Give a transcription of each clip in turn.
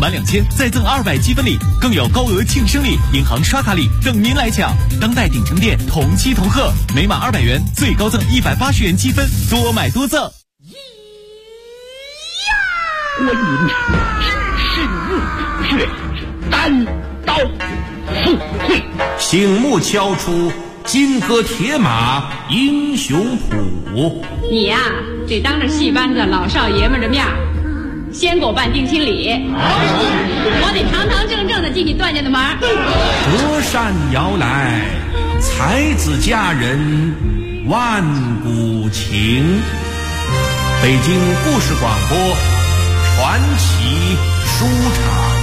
满2000再赠200积分礼，更有高额庆生礼、银行刷卡礼等您来抢。当代鼎城店同期同贺，每满200元最高赠180元积分，多买多赠。 观音只是墓穴，单刀赴会， 醒目敲出金戈铁马英雄谱。 你呀，得当着戏班子老少爷们的面先给我办定亲礼，我得堂堂正正的进你段家的门。 隔山遥来，才子佳人万古情。北京故事广播传奇书场。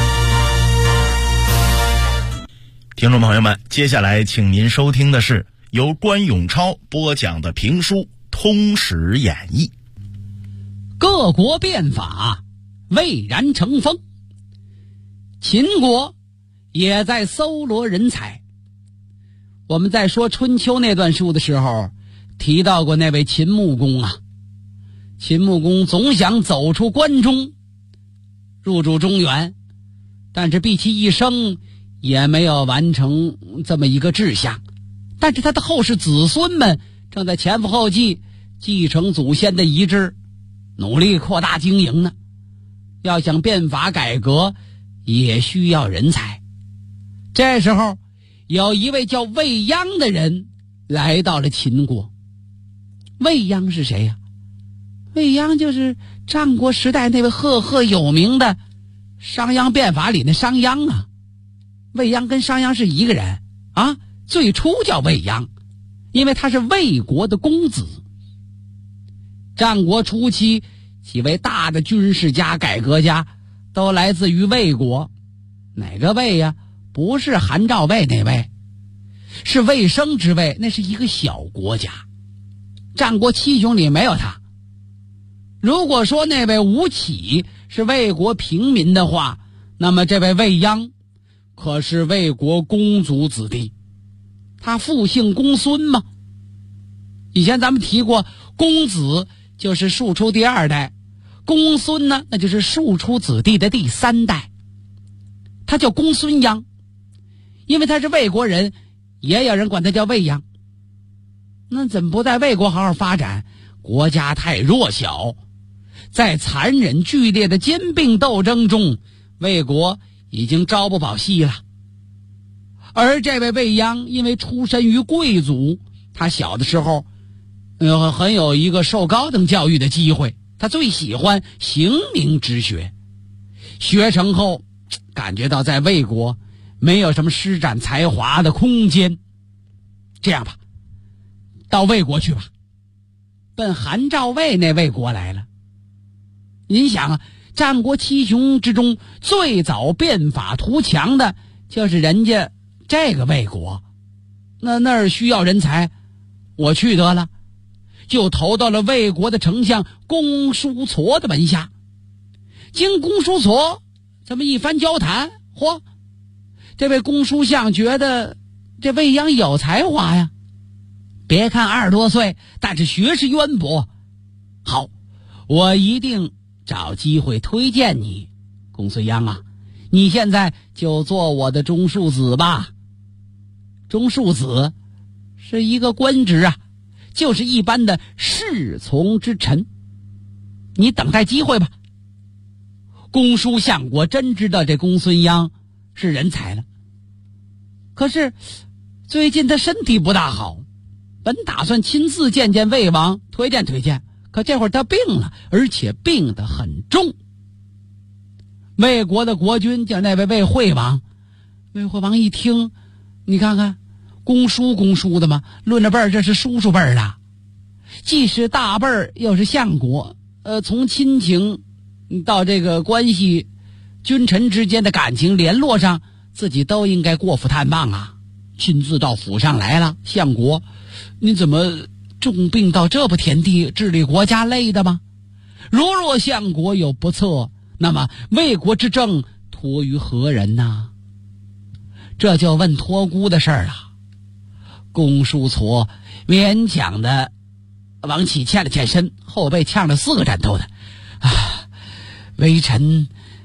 听众朋友们，接下来请您收听的是由关永超播讲的评书《通史演义》。 各国变法蔚然成风，秦国也在搜罗人才。我们在说春秋那段书的时候提到过那位秦穆公啊。秦穆公总想走出关中，入主中原，但是毕其一生也没有完成这么一个志向。但是他的后世子孙们正在前赴后继继承祖先的遗志，努力扩大经营呢。要想变法改革，也需要人才。这时候有一位叫卫鞅的人来到了秦国。卫鞅是谁呀？卫鞅就是战国时代那位赫赫有名的商鞅变法里的商鞅啊。卫鞅跟商鞅是一个人啊，最初叫卫鞅，因为他是魏国的公子。战国初期几位大的军事家、改革家都来自于魏国。哪个魏呀？不是韩赵魏那位，是魏生之魏，那是一个小国家。战国七雄里没有他。如果说那位吴起是魏国平民的话，那么这位卫鞅可是魏国公族子弟。他父姓公孙嘛。以前咱们提过，公子就是庶出第2代，公孙呢，那就是庶出子弟的第3代。他叫公孙鞅，因为他是魏国人，也有人管他叫卫鞅。那怎么不在魏国好好发展？国家太弱小，在残忍剧烈的兼并斗争中，魏国已经朝不保夕了。而这位卫鞅因为出身于贵族，他小的时候很有一个受高等教育的机会。他最喜欢刑名之学，学成后感觉到在魏国没有什么施展才华的空间。这样吧，到魏国去吧，奔韩赵魏那魏国来了。您想啊，战国七雄之中最早变法图强的就是人家这个魏国，那儿需要人才，我去得了，就投到了魏国的丞相公叔痤的门下。经公叔痤这么一番交谈，这位公叔相觉得这卫鞅有才华呀，别看20多岁，但是学识渊博。好，我一定找机会推荐你。公孙鞅啊，你现在就做我的中庶子吧。中庶子是一个官职啊，就是一般的侍从之臣，你等待机会吧。公叔相国真知道这公孙鞅是人才了，可是最近他身体不大好，本打算亲自见见魏王，推荐推荐，可这会儿他病了，而且病得很重。魏国的国君叫那位魏惠王，魏惠王一听，你看看，公叔的嘛，论着辈儿这是叔叔辈儿的，既是大辈儿又是相国，从亲情到这个关系，君臣之间的感情联络上，自己都应该过府探望啊。亲自到府上来了，相国，你怎么重病到这步田地，治理国家累的吗？若相国有不测，那么魏国之政托于何人呢？这就问托孤的事儿了。公叔痤勉强的往起欠了欠身，后背呛了4个枕头的。微臣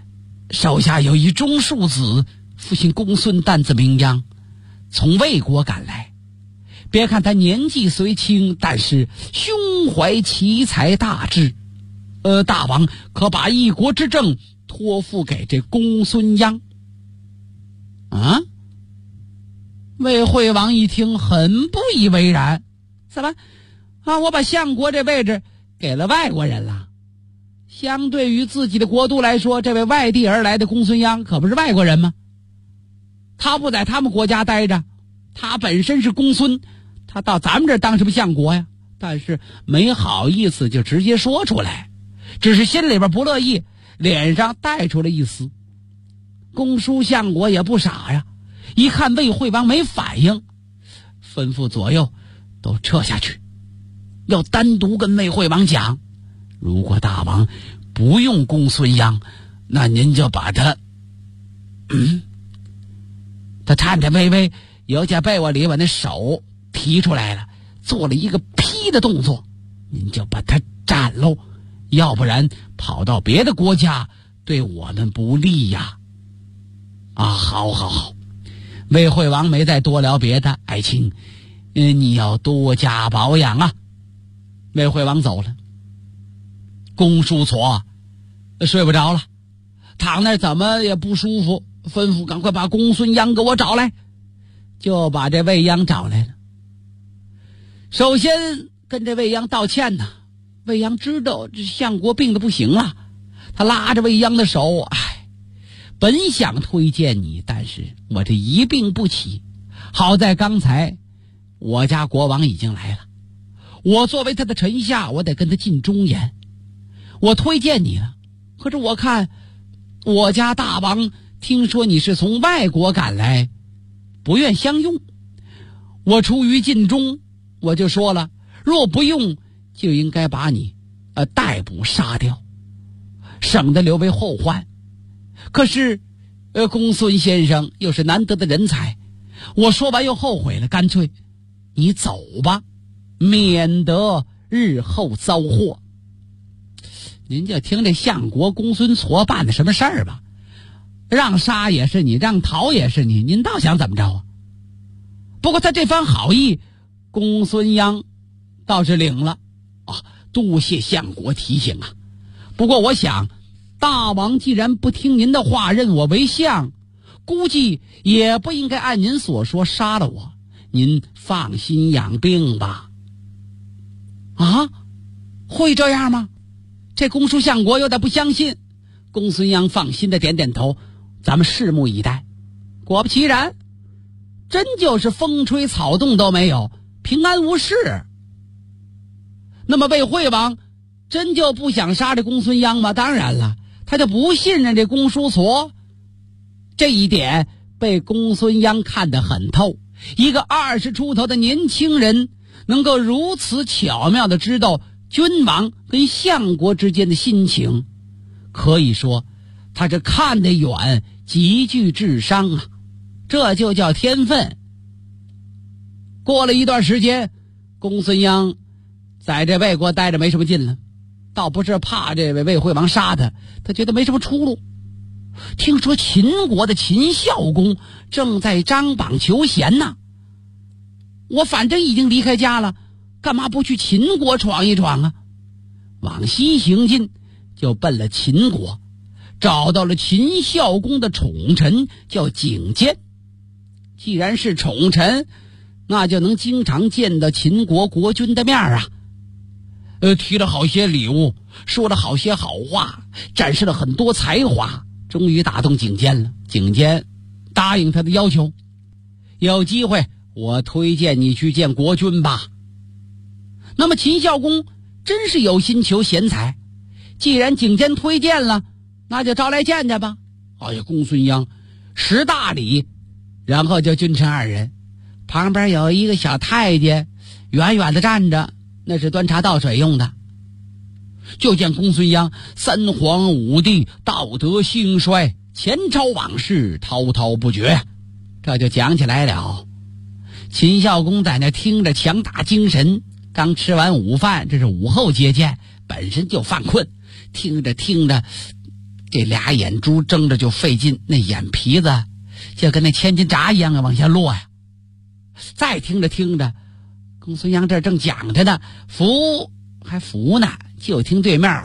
手下有一中庶子，父亲公孙担字名鞅，从魏国赶来。别看他年纪虽轻，但是胸怀奇才大志。大王可把一国之政托付给这公孙鞅。啊？魏惠王一听很不以为然，怎么啊？我把相国这位置给了外国人了？相对于自己的国都来说，这位外地而来的公孙鞅可不是外国人吗？他不在他们国家待着，他本身是公孙，他到咱们这儿当什么相国呀？但是没好意思就直接说出来，只是心里边不乐意，脸上带出了一丝。公叔相国也不傻呀，一看魏惠王没反应，吩咐左右都撤下去，要单独跟魏惠王讲，如果大王不用公孙鞅，那您就把他他颤颤巍巍由在被窝里把那手提出来了，做了一个劈的动作，您就把他斩喽，要不然跑到别的国家对我们不利呀。好，魏惠王没再多聊别的，爱卿你要多加保养啊。魏惠王走了，公叔痤睡不着了，躺那怎么也不舒服，吩咐赶快把公孙鞅给我找来，就把这魏鞅找来了。首先跟这魏鞅道歉呢，魏鞅知道这相国病得不行了，他拉着魏鞅的手，本想推荐你，但是我这一病不起，好在刚才我家国王已经来了，我作为他的臣下，我得跟他尽忠言，我推荐你了。可是我看我家大王听说你是从外国赶来，不愿相用，我出于尽忠，我就说了，若不用就应该把你逮捕杀掉，省得留为后患。可是公孙先生又是难得的人才，我说完又后悔了，干脆你走吧，免得日后遭祸。您就听这相国公孙痤办的什么事儿吧，让杀也是你，让逃也是你，您倒想怎么着啊？不过他这番好意，公孙鞅倒是领了多谢相国提醒啊。不过我想大王既然不听您的话，认我为相，估计也不应该按您所说杀了我，您放心养病吧。会这样吗？这公叔相国有点不相信。公孙鞅放心的点点头，咱们拭目以待。果不其然，真就是风吹草动都没有，平安无事。那么魏惠王真就不想杀这公孙鞅吗？当然了，他就不信任这公叔痤。这一点被公孙鞅看得很透，一个20出头的年轻人能够如此巧妙地知道君王跟相国之间的心情，可以说他这看得远，极具智商啊，这就叫天分。过了一段时间，公孙鞅在这魏国待着没什么劲了，倒不是怕这位魏惠王杀他，他觉得没什么出路。听说秦国的秦孝公正在张榜求贤呢，我反正已经离开家了，干嘛不去秦国闯一闯啊？往西行进，就奔了秦国，找到了秦孝公的宠臣，叫景监。既然是宠臣，那就能经常见到秦国国君的面啊。提了好些礼物，说了好些好话，展示了很多才华，终于打动景监了。景监答应他的要求，有机会我推荐你去见国君吧。那么秦孝公真是有心求贤才，既然景监推荐了，那就招来见见吧。公孙鞅识大礼，然后就君臣二人，旁边有一个小太监远远的站着，那是端茶倒水用的。就见公孙鞅三皇五帝，道德兴衰，前朝往事滔滔不绝，这就讲起来了。秦孝公在那听着强打精神，刚吃完午饭，这是午后接见，本身就犯困，听着听着这俩眼珠睁着就费劲，那眼皮子就跟那千斤闸一样往下落呀。再听着听着，公孙阳这正讲着呢，扶还扶呢，就听对面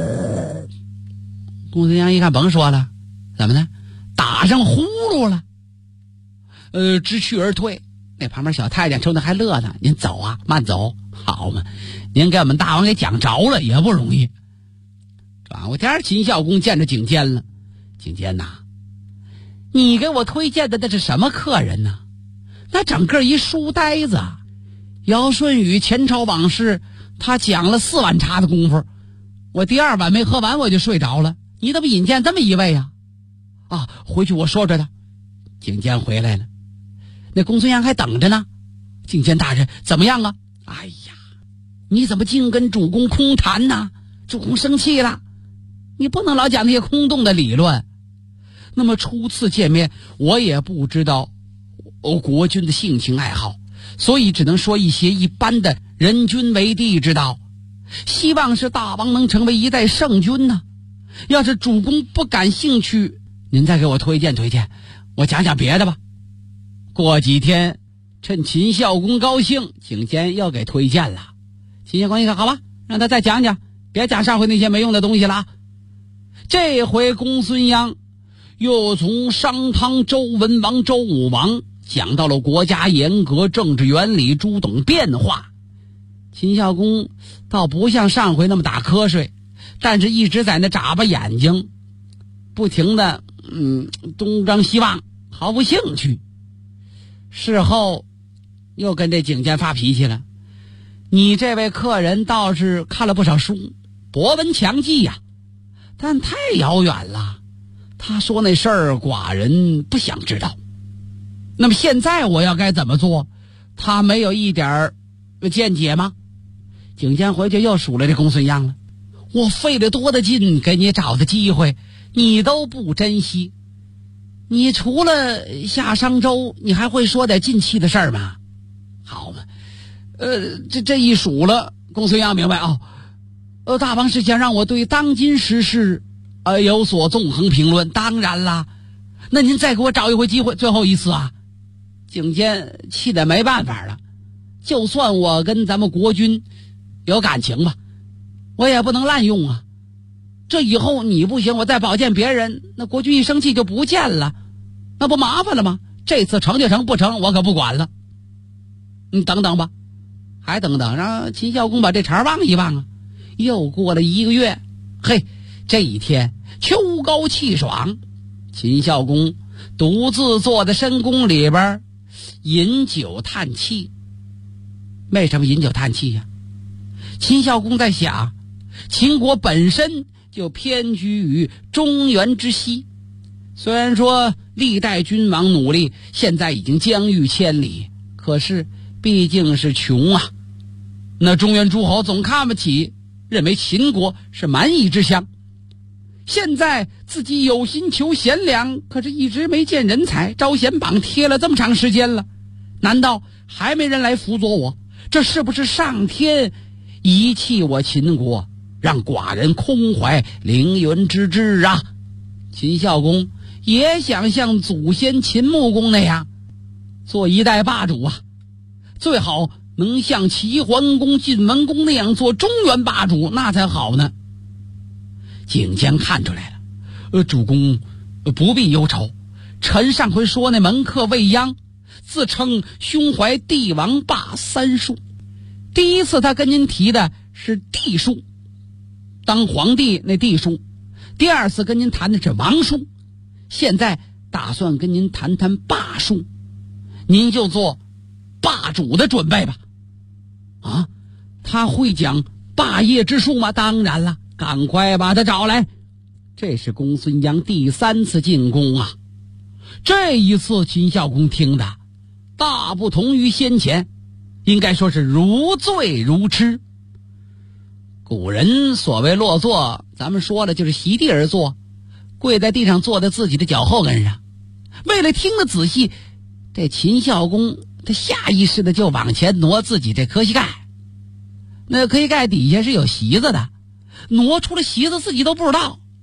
公孙阳一看，甭说了，怎么呢？打上呼噜了。知趣而退。那旁边小太监瞅着还乐呢，您走啊，慢走，好嘛，您给我们大王给讲着了也不容易。转过天，秦孝公见着景监了。景监呐，你给我推荐的那是什么客人呢？那整个一书呆子，尧舜禹前朝往事，他讲了4碗茶的功夫，我第2碗没喝完我就睡着了。你怎么引荐这么一位呀？啊，回去我说着他。景监回来了，那公孙阳还等着呢。景监大人怎么样啊？哎呀，你怎么净跟主公空谈呢？主公生气了，你不能老讲那些空洞的理论。那么初次见面，我也不知道国君的性情爱好，所以只能说一些一般的人君为帝之道。希望是大王能成为一代圣君呢。要是主公不感兴趣，您再给我推荐推荐，我讲讲别的吧。过几天趁秦孝公高兴，景监又给推荐了。秦孝公一看，好吧，让他再讲讲，别讲上回那些没用的东西了。这回公孙鞅又从商汤、周文王、周武王讲到了国家严格、政治原理诸等变化。秦孝公倒不像上回那么打瞌睡，但是一直在那眨巴眼睛，不停的东张西望，毫无兴趣。事后又跟这景监发脾气了，你这位客人倒是看了不少书，博闻强记呀，但太遥远了。他说那事儿寡人不想知道。那么现在我要该怎么做？他没有一点见解吗？景监回去又数了这公孙鞅了，我费了多的劲给你找的机会，你都不珍惜。你除了下商周，你还会说点近期的事儿吗？好嘛，这一数了，公孙鞅明白啊，大王是想让我对当今时事有所纵横评论。当然啦，那您再给我找一回机会，最后一次啊。景监气得没办法了，就算我跟咱们国君有感情吧，我也不能滥用啊。这以后你不行，我再保荐别人，那国君一生气就不见了，那不麻烦了吗？这次成就成，不成我可不管了。你等等吧，还等等，让秦孝公把这茬忘一忘啊。又过了1个月，嘿，这一天秋高气爽，秦孝公独自坐在深宫里边饮酒叹气。为什么饮酒叹气呀？秦孝公在想，秦国本身就偏居于中原之西，虽然说历代君王努力，现在已经疆域千里，可是毕竟是穷啊。那中原诸侯总看不起，认为秦国是蛮夷之乡。现在自己有心求贤良，可是一直没见人才，招贤榜贴了这么长时间了，难道还没人来辅佐我？这是不是上天遗弃我秦国，让寡人空怀凌云之志啊？秦孝公也想像祖先秦穆公那样做一代霸主啊，最好能像齐桓公、晋文公那样做中原霸主，那才好呢。景监看出来了，主公不必忧愁，臣上回说那门客未央自称胸怀帝王霸3术，第一次他跟您提的是帝术，当皇帝那帝术，第2次跟您谈的是王术，现在打算跟您谈谈霸术，您就做霸主的准备吧。啊，他会讲霸业之术吗？当然了，赶快把他找来。这是公孙鞅第3次进宫啊，这一次秦孝公听的大不同于先前，应该说是如醉如痴。古人所谓落座，咱们说了就是席地而坐，跪在地上坐在自己的脚后跟上。为了听得仔细，这秦孝公他下意识的就往前挪自己这磕膝盖，那磕膝盖底下是有席子的，挪出了席子自己都不知道。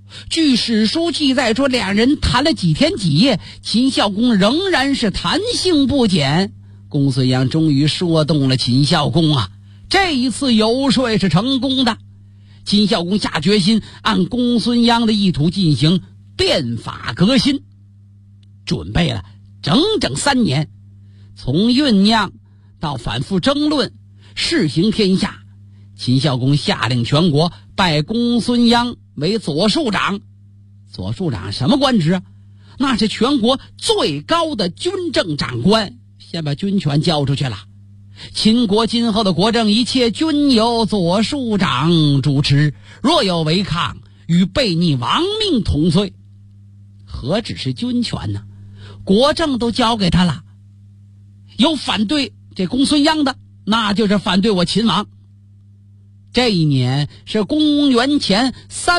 据史书记载说，两人谈了几天几夜，秦孝公仍然是谈性不减。公孙鞅终于说动了秦孝公啊，这一次游说是成功的。秦孝公下决心按公孙鞅的意图进行变法革新，准备了整整3年，从酝酿到反复争论，试行天下。秦孝公下令全国拜公孙鞅为左庶长。左庶长什么官职啊？那是全国最高的军政长官，先把军权交出去了。秦国今后的国政一切均由左庶长主持，若有违抗，与悖逆亡命同罪。何止是军权呢？国政都交给他了。有反对这公孙鞅的，那就是反对我秦王。这一年是公元前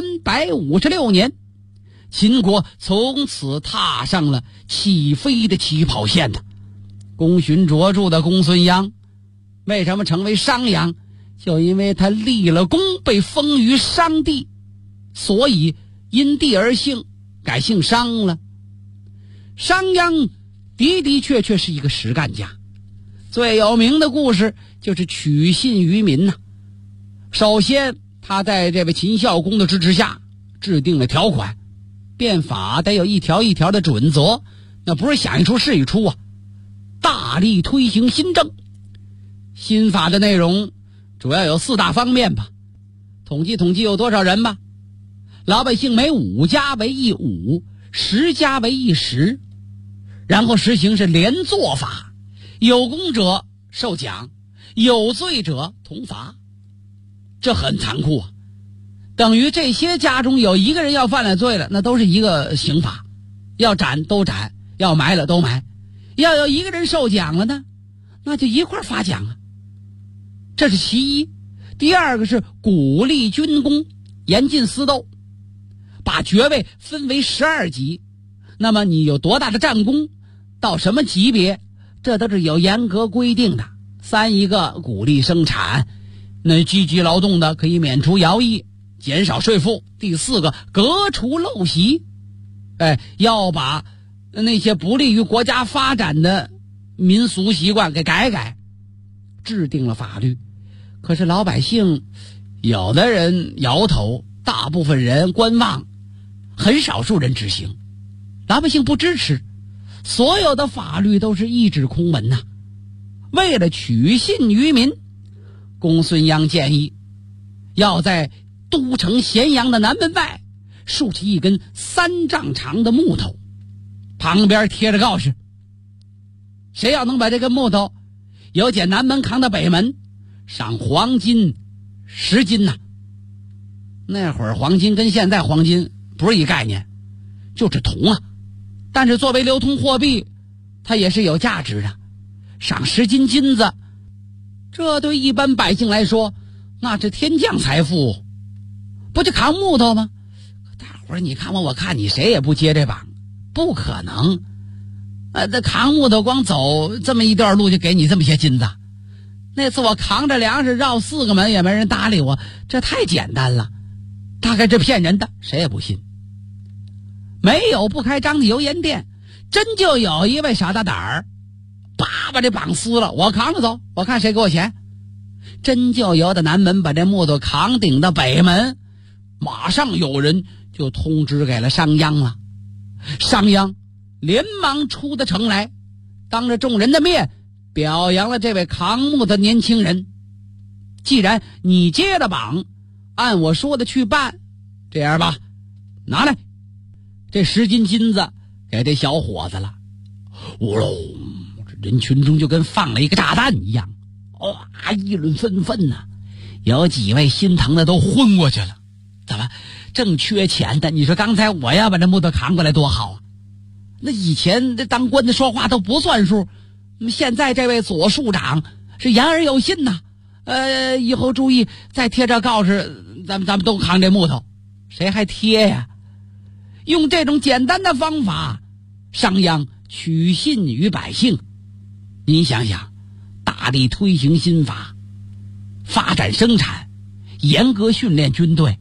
356年，秦国从此踏上了起飞的起跑线的。功勋卓著的公孙鞅为什么成为商鞅？就因为他立了功，被封于商地，所以因地而姓，改姓商了。商鞅的确是一个实干家，最有名的故事就是取信于民呐。首先他在这位秦孝公的支持下制定了条款，变法得有一条一条的准则，那不是想一出是一出啊。大力推行新政，新法的内容主要有4大方面吧。统计有多少人吧。老百姓每5家为一伍，10家为一时。然后实行是连坐法，有功者受奖，有罪者同罚。这很残酷啊，等于这些家中有一个人要犯了罪了，那都是一个刑罚，要斩都斩，要埋了都埋。要有一个人受奖了呢，那就一块发奖啊。这是其一。第二个是鼓励军功，严禁私斗，把爵位分为12级。那么你有多大的战功，到什么级别，这都是有严格规定的。3一个鼓励生产，那积极劳动的可以免除徭役，减少税负。第4个革除陋习，要把那些不利于国家发展的民俗习惯给改，制定了法律。可是老百姓有的人摇头，大部分人观望，很少数人执行。老百姓不支持，所有的法律都是一纸空文呐。为了取信于民，公孙鞅建议要在都城咸阳的南门外竖起一根3丈长的木头，旁边贴着告示，谁要能把这根木头由简南门扛到北门，赏黄金10斤呐。那会儿黄金跟现在黄金不是一概念，就是铜啊，但是作为流通货币，它也是有价值的。赏10斤金子，这对一般百姓来说那是天降财富，不就扛木头吗？大伙儿你看我看你，谁也不接这棒，不可能。这扛木头光走这么一段路就给你这么些金子。那次我扛着粮食绕4个门也没人搭理我，这太简单了，大概这骗人的，谁也不信。没有不开张的油盐店，真就有一位傻大胆儿，把这绑撕了，我扛着走，我看谁给我钱。真就由的南门把这木头扛顶到北门，马上有人就通知给了商鞅了。商鞅连忙出的城来，当着众人的面表扬了这位扛木的年轻人。既然你接了榜，按我说的去办，这样吧，拿来这10斤金子给这小伙子了。呜喽，人群中就跟放了一个炸弹一样，哇，议论纷纷呐。有几位心疼的都昏过去了。怎么正缺钱的，你说刚才我要把这木头扛过来多好啊。那以前这当官的说话都不算数，现在这位左庶长是言而有信呐。以后注意再贴这告示，咱们都扛这木头。谁还贴呀？用这种简单的方法，商鞅取信于百姓。您想想，大力推行新法，发展生产，严格训练军队，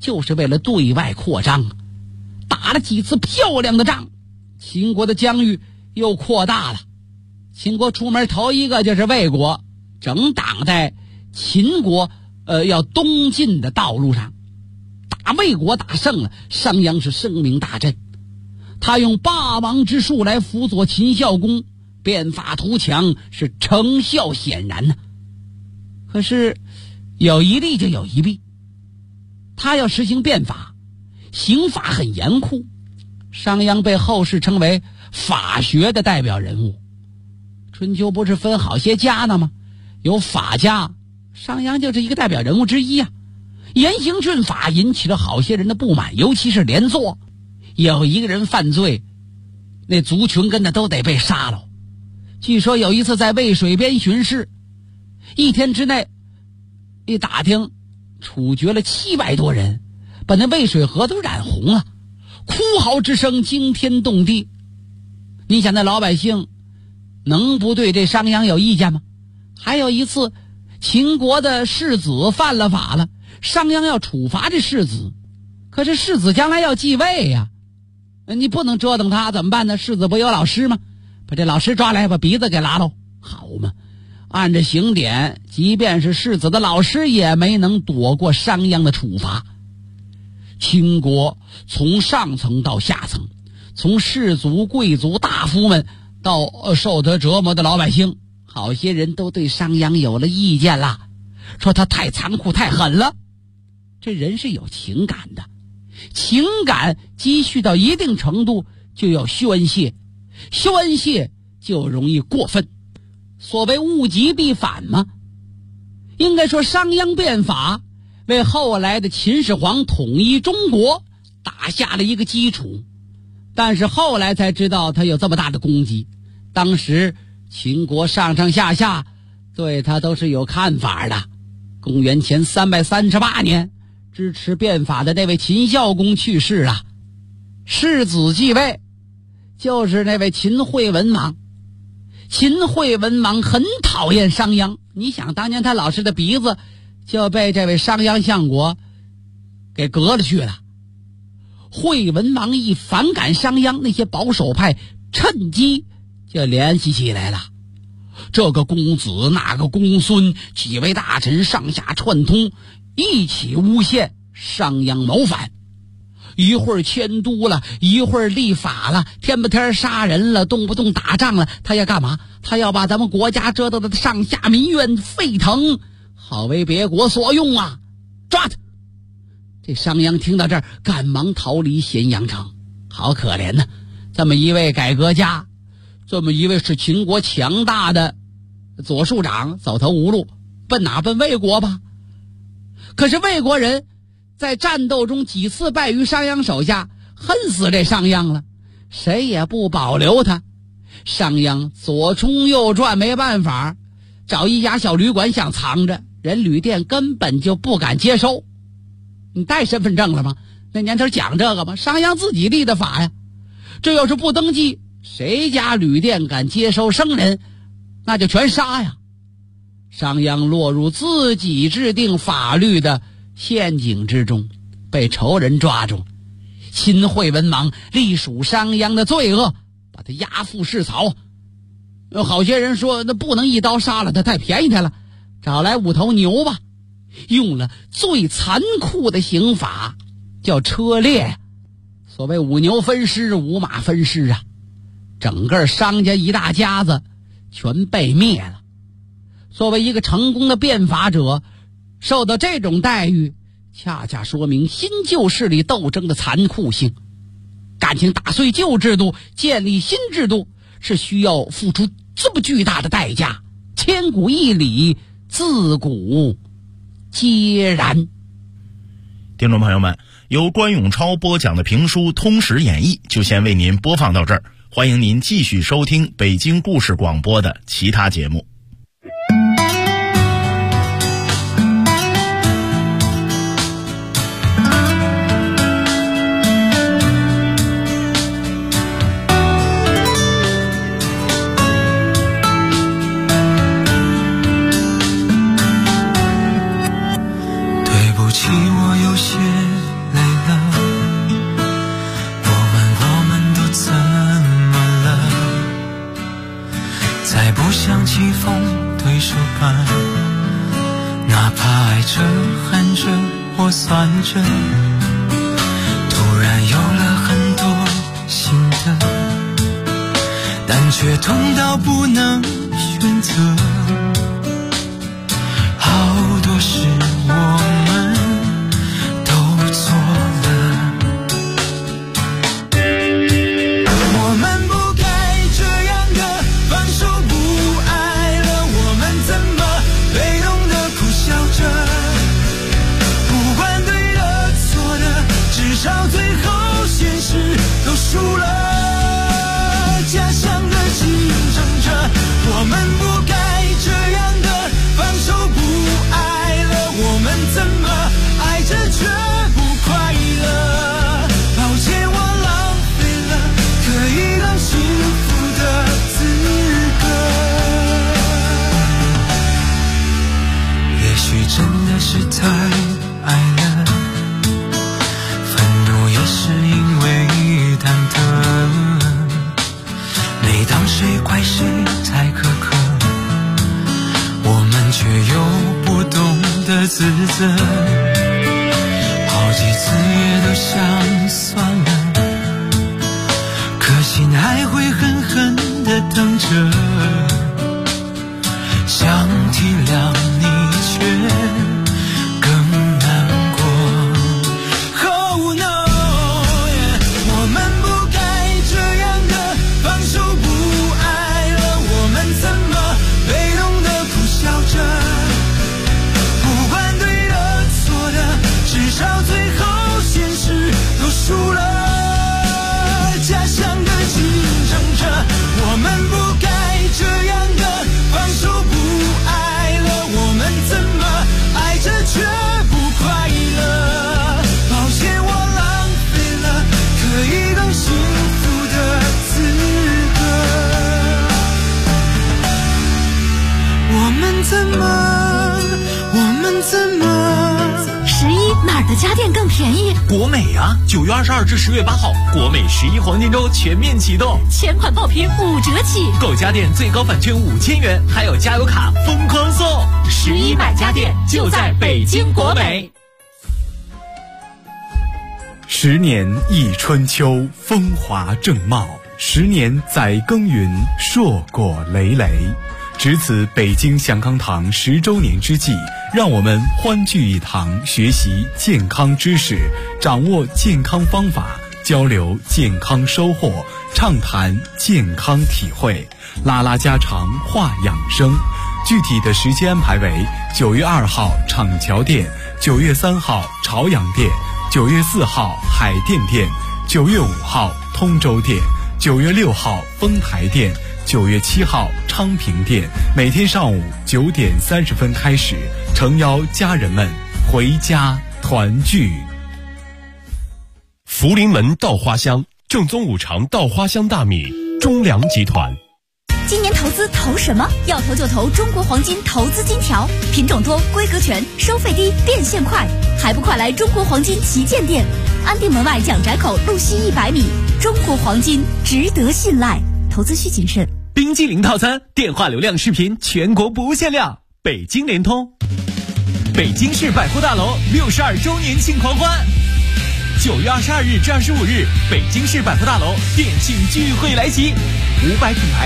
就是为了对外扩张，打了几次漂亮的仗，秦国的疆域又扩大了。秦国出门头一个就是魏国，正挡在秦国要东进的道路上。打魏国打胜了，商鞅是声名大振，他用霸王之术来辅佐秦孝公，变法图强，是成效显然呢。可是有一利就有一弊，他要实行变法，刑法很严酷。商鞅被后世称为法学的代表人物。春秋不是分好些家呢吗？有法家，商鞅就是一个代表人物之一啊。严刑峻法引起了好些人的不满，尤其是连坐，有一个人犯罪，那族群跟着都得被杀了。据说有一次在渭水边巡视，一天之内一打听处决了700多人，把那渭水河都染红了，哭嚎之声惊天动地。你想那老百姓能不对这商鞅有意见吗？还有一次秦国的世子犯了法了，商鞅要处罚这世子，可是世子将来要继位呀，你不能折腾他，怎么办呢？世子不有老师吗？把这老师抓来，把鼻子给拉喽，好嘛！按着刑典，即便是世子的老师也没能躲过商鞅的处罚。秦国从上层到下层，从士族、贵族、大夫们到受得折磨的老百姓，好些人都对商鞅有了意见了，说他太残酷太狠了。这人是有情感的，情感积蓄到一定程度就要宣泄，宣泄就容易过分。所谓物极必反嘛，应该说商鞅变法为后来的秦始皇统一中国打下了一个基础。但是后来才知道他有这么大的功绩，当时秦国上上下下对他都是有看法的。公元前338年，支持变法的那位秦孝公去世了，世子继位，就是那位秦惠文王。秦惠文王很讨厌商鞅，你想当年他老师的鼻子就被这位商鞅相国给割了去了。惠文王一反感商鞅，那些保守派趁机就联系起来了，这个公子那个公孙，几位大臣上下串通，一起诬陷商鞅谋反。一会儿迁都了，一会儿立法了，天不天杀人了，动不动打仗了，他要干嘛？他要把咱们国家折腾的上下民怨沸腾，好为别国所用啊！抓他！这商鞅听到这儿，赶忙逃离咸阳城。好可怜呢，这么一位改革家，这么一位是秦国强大的左庶长，走投无路，奔哪？奔魏国吧。可是魏国人在战斗中几次败于商鞅手下，恨死这商鞅了，谁也不保留他。商鞅左冲右转，没办法，找一家小旅馆想藏着，人旅店根本就不敢接收。你带身份证了吗？那年头讲这个吗？商鞅自己立的法呀，这要是不登记，谁家旅店敢接收生人，那就全杀呀。商鞅落入自己制定法律的陷阱之中，被仇人抓住。秦惠文王隶属商鞅的罪恶，把他押赴市草。好些人说那不能一刀杀了他，太便宜他了，找来5头牛吧，用了最残酷的刑法，叫车裂。所谓5牛分尸，5马分尸啊，整个商家一大家子全被灭了。作为一个成功的变法者，受到这种待遇，恰恰说明新旧势力斗争的残酷性。感情打碎旧制度，建立新制度，是需要付出这么巨大的代价，千古一理，自古皆然。 听众朋友们，由关永超播讲的评书《通史演义》就先为您播放到这儿，欢迎您继续收听北京故事广播的其他节目。 对不起，我有些像起风对手般，哪怕爱着恨着或算着，突然有了很多心得，但却痛到不能选择。好多事我们都做了，我们不该这样的放手不爱了，我们怎么被动的苦笑着，不管对的错的，至少最后现实都输了。假想的竞争着，我们不该这样的放手不爱了，我们怎么爱着却不快乐？抱歉，我浪费了可以当幸福的资格。也许真的是太爱了，愤怒也是因为忐忑。每当谁怪谁太苛刻，我们却又不懂得自责，好几次也都想算了，可心还会狠狠地等着，想体谅你却更难过。 Oh no， 我们不该这样的放手不爱了，我们怎么被动的苦笑着，不管对的错的，至少最后现实都输了。假想的竞争着，我们不该这样的放手不爱了，我们怎么爱着却不快乐？抱歉，我浪费了可以更幸福的资格。我们怎么 11哪儿的家电更便宜？ 国美啊！9月22至10月8号，国美11黄金周全面启动， 前款爆品5折起， 购家电最高返券5000元，还有加油卡疯狂送。 11买家电就在北京国美。 10年忆春秋，风华正茂；10年载耕耘，硕果累累。值此北京祥康堂10周年之际，让我们欢聚一堂，学习健康知识，掌握健康方法，交流健康收获，畅谈健康体会，拉拉家常，话养生。具体的时间安排为9月2号厂桥店，9月3号朝阳店，9月4号海淀店，9月5号通州店，9月6号丰台店，9月7号昌平店。每天上午9点30分开始，诚邀家人们回家团聚。 福临门稻花香，正宗五常稻花香大米，中粮集团。 今年投资投什么？要投就投中国黄金投资金条，品种多，规格全，收费低，变现快，还不快来中国黄金旗舰店，安定门外蒋宅口路西100米。中国黄金值得信赖，投资需谨慎。 冰激凌套餐，电话流量视频全国不限量，北京联通。北京市百货大楼62周年庆狂欢，9月22日至25日，北京市百货大楼店庆聚会来袭，500品牌